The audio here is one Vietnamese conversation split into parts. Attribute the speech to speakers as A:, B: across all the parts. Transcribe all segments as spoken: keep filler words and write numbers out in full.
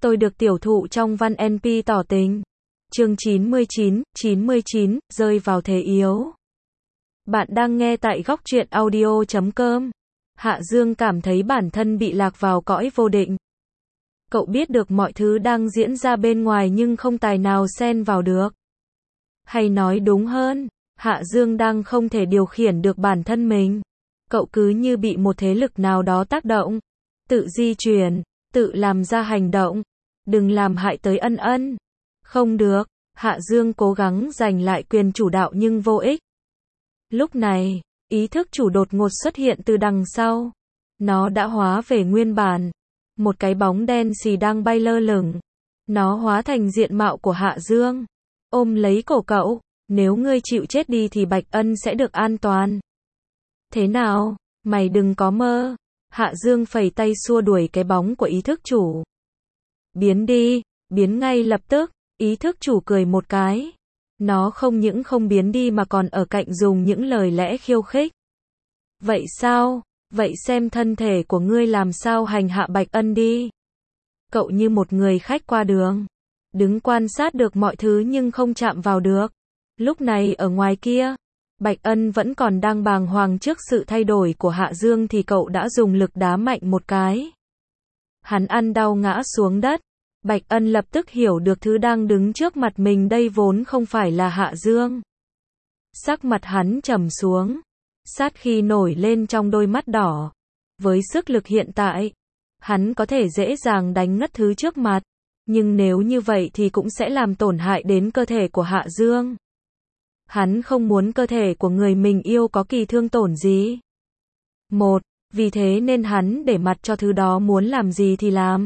A: Tôi được tiểu thụ trong văn en pê tỏ tình. Chương chín mươi chín, chín mươi chín, rơi vào thế yếu. Bạn đang nghe tại góc truyện audio chấm com. Hạ Dương cảm thấy bản thân bị lạc vào cõi vô định. Cậu biết được mọi thứ đang diễn ra bên ngoài nhưng không tài nào xen vào được. Hay nói đúng hơn, Hạ Dương đang không thể điều khiển được bản thân mình. Cậu cứ như bị một thế lực nào đó tác động, tự di chuyển, tự làm ra hành động. Đừng làm hại tới Ân Ân. Không được, Hạ Dương cố gắng giành lại quyền chủ đạo nhưng vô ích. Lúc này, ý thức chủ đột ngột xuất hiện từ đằng sau. Nó đã hóa về nguyên bản. Một cái bóng đen xì đang bay lơ lửng. Nó hóa thành diện mạo của Hạ Dương. Ôm lấy cổ cậu, nếu ngươi chịu chết đi thì Bạch Ân sẽ được an toàn. Thế nào, mày đừng có mơ. Hạ Dương phẩy tay xua đuổi cái bóng của ý thức chủ. Biến đi, biến ngay lập tức, ý thức chủ cười một cái. Nó không những không biến đi mà còn ở cạnh dùng những lời lẽ khiêu khích. Vậy sao, vậy xem thân thể của ngươi làm sao hành hạ Bạch Ân đi. Cậu như một người khách qua đường, đứng quan sát được mọi thứ nhưng không chạm vào được. Lúc này ở ngoài kia, Bạch Ân vẫn còn đang bàng hoàng trước sự thay đổi của Hạ Dương thì cậu đã dùng lực đá mạnh một cái. Hắn ăn đau ngã xuống đất. Bạch Ân lập tức hiểu được thứ đang đứng trước mặt mình đây vốn không phải là Hạ Dương. Sắc mặt hắn trầm xuống, sát khí nổi lên trong đôi mắt đỏ. Với sức lực hiện tại, hắn có thể dễ dàng đánh ngất thứ trước mặt, nhưng nếu như vậy thì cũng sẽ làm tổn hại đến cơ thể của Hạ Dương. Hắn không muốn cơ thể của người mình yêu có kỳ thương tổn gì. Một, vì thế nên hắn để mặt cho thứ đó muốn làm gì thì làm.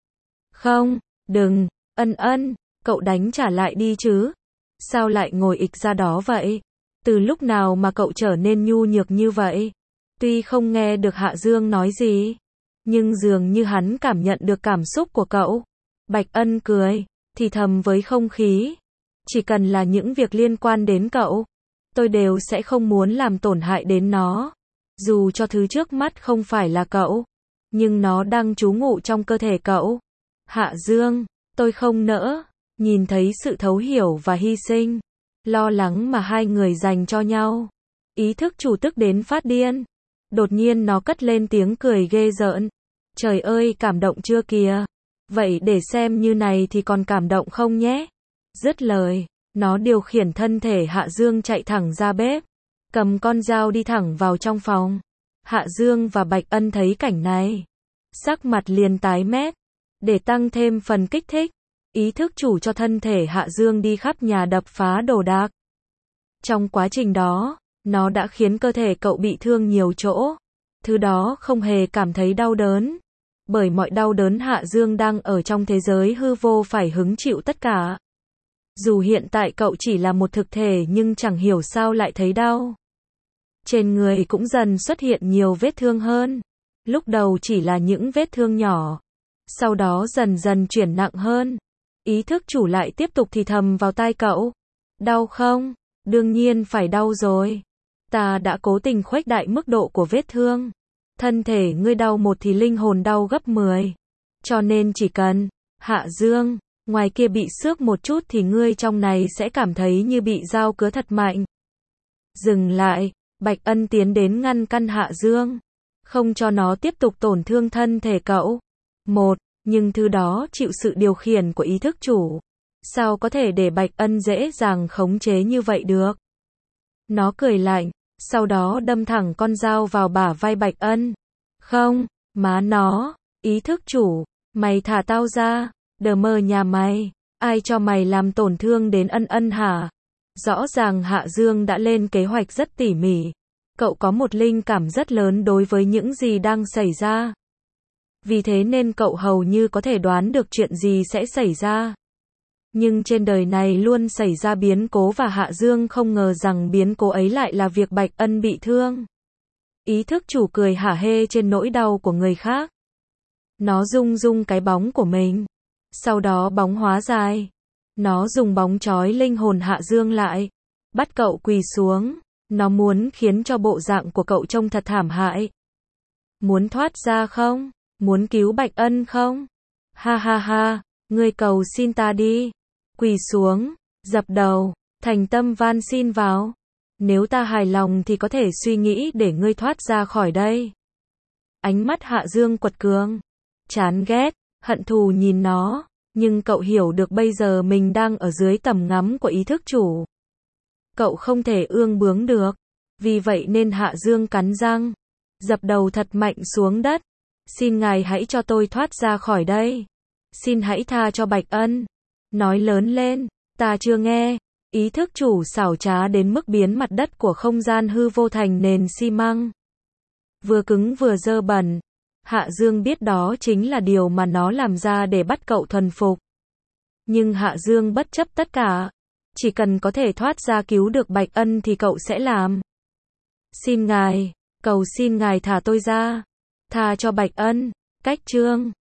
A: Không, đừng, Ân Ân, cậu đánh trả lại đi chứ. Sao lại ngồi ịch ra đó vậy? Từ lúc nào mà cậu trở nên nhu nhược như vậy? Tuy không nghe được Hạ Dương nói gì, nhưng dường như hắn cảm nhận được cảm xúc của cậu. Bạch Ân cười, thì thầm với không khí. Chỉ cần là những việc liên quan đến cậu, tôi đều sẽ không muốn làm tổn hại đến nó. Dù cho thứ trước mắt không phải là cậu, nhưng nó đang trú ngụ trong cơ thể cậu. Hạ Dương, tôi không nỡ. Nhìn thấy sự thấu hiểu và hy sinh, lo lắng mà hai người dành cho nhau, ý thức chủ tức đến phát điên. Đột nhiên nó cất lên tiếng cười ghê rợn. Trời ơi, cảm động chưa kìa? Vậy để xem như này thì còn cảm động không nhé? Dứt lời, nó điều khiển thân thể Hạ Dương chạy thẳng ra bếp, cầm con dao đi thẳng vào trong phòng. Hạ Dương và Bạch Ân thấy cảnh này, sắc mặt liền tái mét. Để tăng thêm phần kích thích, ý thức chủ cho thân thể Hạ Dương đi khắp nhà đập phá đồ đạc. Trong quá trình đó, nó đã khiến cơ thể cậu bị thương nhiều chỗ. Thứ đó không hề cảm thấy đau đớn. Bởi mọi đau đớn Hạ Dương đang ở trong thế giới hư vô phải hứng chịu tất cả. Dù hiện tại cậu chỉ là một thực thể nhưng chẳng hiểu sao lại thấy đau. Trên người cũng dần xuất hiện nhiều vết thương hơn. Lúc đầu chỉ là những vết thương nhỏ, sau đó dần dần chuyển nặng hơn. Ý thức chủ lại tiếp tục thì thầm vào tai cậu. Đau không? Đương nhiên phải đau rồi. Ta đã cố tình khuếch đại mức độ của vết thương. Thân thể ngươi đau một thì linh hồn đau gấp mười. Cho nên chỉ cần, Hạ Dương, ngoài kia bị xước một chút thì ngươi trong này sẽ cảm thấy như bị dao cứa thật mạnh. Dừng lại, Bạch Ân tiến đến ngăn căn Hạ Dương, không cho nó tiếp tục tổn thương thân thể cậu. Một, nhưng thứ đó chịu sự điều khiển của ý thức chủ. Sao có thể để Bạch Ân dễ dàng khống chế như vậy được? Nó cười lạnh, sau đó đâm thẳng con dao vào bả vai Bạch Ân. Không, má nó, ý thức chủ, mày thả tao ra, đờ mờ nhà mày, ai cho mày làm tổn thương đến Ân Ân hả? Rõ ràng Hạ Dương đã lên kế hoạch rất tỉ mỉ. Cậu có một linh cảm rất lớn đối với những gì đang xảy ra. Vì thế nên cậu hầu như có thể đoán được chuyện gì sẽ xảy ra. Nhưng trên đời này luôn xảy ra biến cố và Hạ Dương không ngờ rằng biến cố ấy lại là việc Bạch Ân bị thương. Ý thức chủ cười hả hê trên nỗi đau của người khác. Nó rung rung cái bóng của mình. Sau đó bóng hóa dài. Nó dùng bóng trói linh hồn Hạ Dương lại. Bắt cậu quỳ xuống. Nó muốn khiến cho bộ dạng của cậu trông thật thảm hại. Muốn thoát ra không? Muốn cứu Bạch Ân không? Ha ha ha, ngươi cầu xin ta đi. Quỳ xuống, dập đầu, thành tâm van xin vào. Nếu ta hài lòng thì có thể suy nghĩ để ngươi thoát ra khỏi đây. Ánh mắt Hạ Dương quật cường. Chán ghét, hận thù nhìn nó. Nhưng cậu hiểu được bây giờ mình đang ở dưới tầm ngắm của ý thức chủ. Cậu không thể ương bướng được. Vì vậy nên Hạ Dương cắn răng. Dập đầu thật mạnh xuống đất. Xin ngài hãy cho tôi thoát ra khỏi đây. Xin hãy tha cho Bạch Ân. Nói lớn lên. Ta chưa nghe. Ý thức chủ xảo trá đến mức biến mặt đất của không gian hư vô thành nền xi măng. Vừa cứng vừa dơ bẩn. Hạ Dương biết đó chính là điều mà nó làm ra để bắt cậu thuần phục. Nhưng Hạ Dương bất chấp tất cả. Chỉ cần có thể thoát ra cứu được Bạch Ân thì cậu sẽ làm. Xin ngài, cầu xin ngài thả tôi ra. Tha cho Bạch Ân. Cách chương